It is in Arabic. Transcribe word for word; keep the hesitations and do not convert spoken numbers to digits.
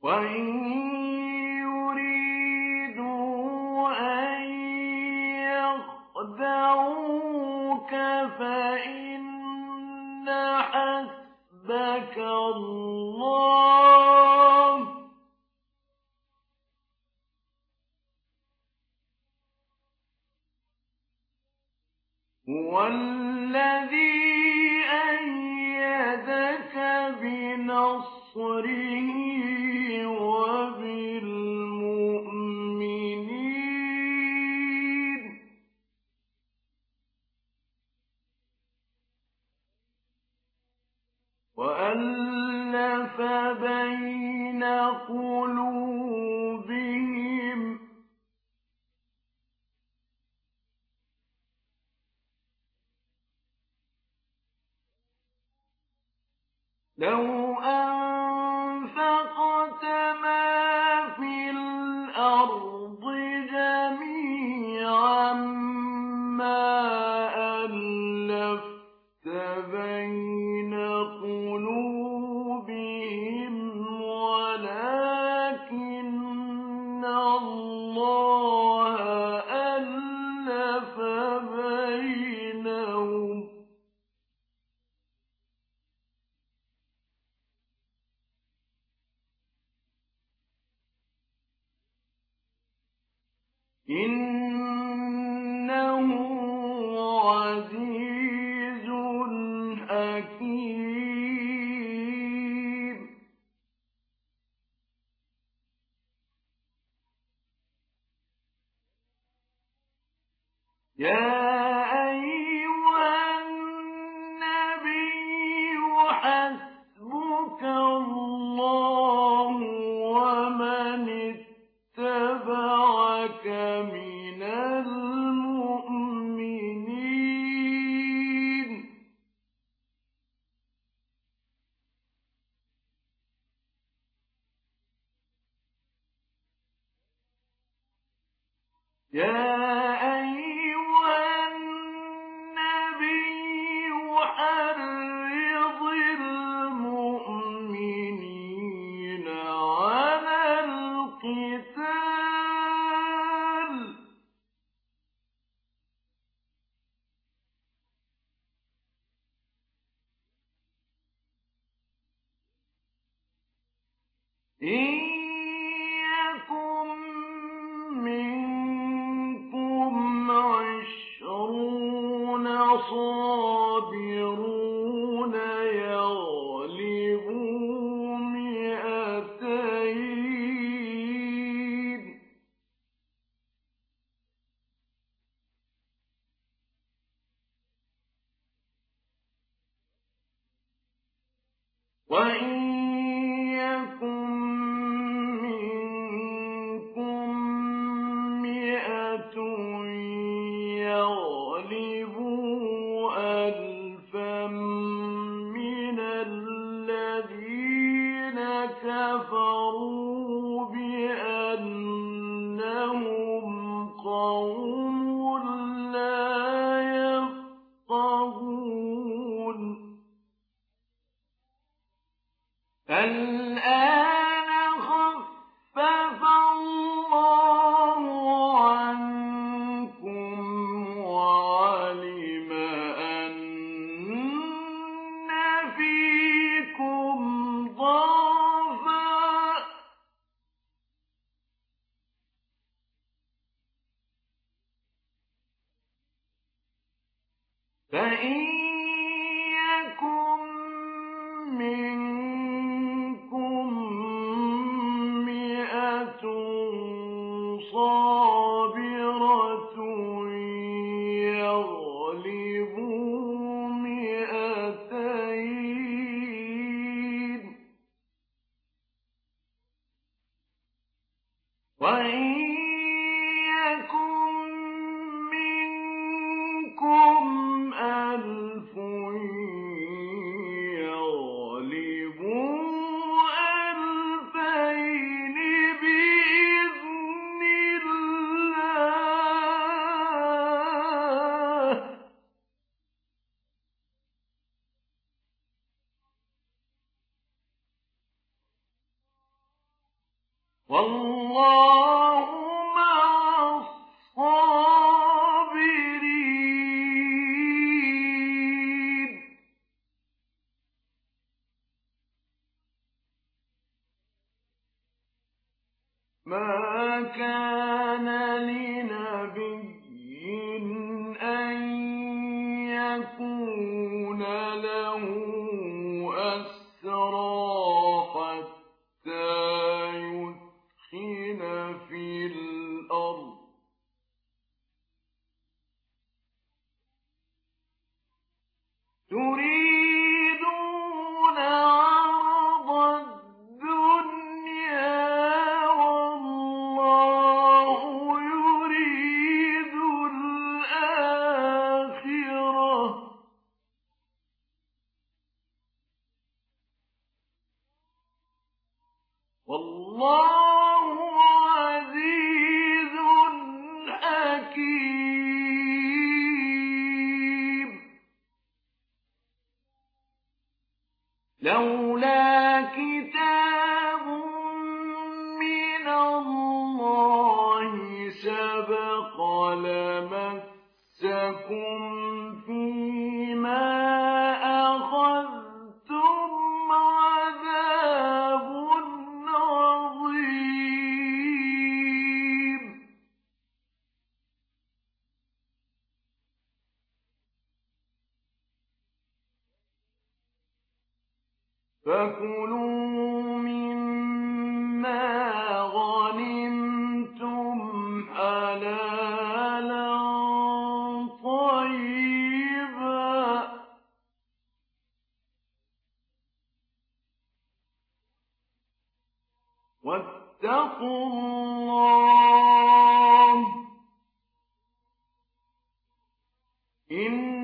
وَإِن يُرِيدُوا أَن يَخْدَعُوكَ فَإِنَّ حَسْبَكَ اللَّهُ ۚ هُوَ الَّذِي أَيَّدَكَ بِنَصْرِهِ وَبِالْمُؤْمِنِينَ وَأَلَّفَ بَيْنَ قُلُوبِهِمْ ۚ لَوْ أَنفَقْتَ مَا فِي الْأَرْضِ جَمِيعًا مَّا أَلَّفْتَ بَيْنَ قُلُوبِهِمْ وَلَٰكِنَّ اللَّهَ أَلَّفَ بَيْنَهُمْ ۚ إِنَّهُ عَزِيزٌ حَكِيمٌ. يَا أَيُّهَا النَّبِيُّ حَسْبُكَ اللَّهُ وَمَنِ اتَّبَعَكَ مِنَ الْمُؤْمِنِينَ. يَا أَيُّهَا النَّبِيُّ حَرِّضِ الْمُؤْمِنِينَ عَلَى الْقِتَالِ ۚ إِن يَكُن مِّنكُمْ عِشْرُونَ صَابِرُونَ يَغْلِبُوا مِائَتَيْنِ ۚ وَإِن يَكُن مِّنكُم مِّائَةٌ يَغْلِبُوا أَلْفًا مِّنَ الَّذِينَ كَفَرُوا بِأَنَّهُمْ قَوْمٌ لَّا يَفْقَهُونَ. الْآنَ خَفَّفَ اللَّهُ عَنكُمْ وَعَلِمَ أَنَّ فِيكُمْ ضَعْفًا ۚ فَإِن يَكُن مِّنكُم مِّائَةٌ صَابِرَةٌ يَغْلِبُوا مِائَتَيْنِ ۚ وَإِن يَكُن مِّنكُمْ أَلْفٌ يَغْلِبُوا أَلْفَيْنِ بِإِذْنِ اللَّهِ ۗ والله مع الصابرين. ما كان لنبي أن يكون له أسرى حتى يثخن في الأرض، تريدون عرض الدنيا والله يريد الآخرة، والله عزيز حكيم. لولا كتاب من الله سبق لمسكم فيما أخذتم عذاب عظيم. فكلوا مما غنمتم حلالا طيبا، واتقوا الله إن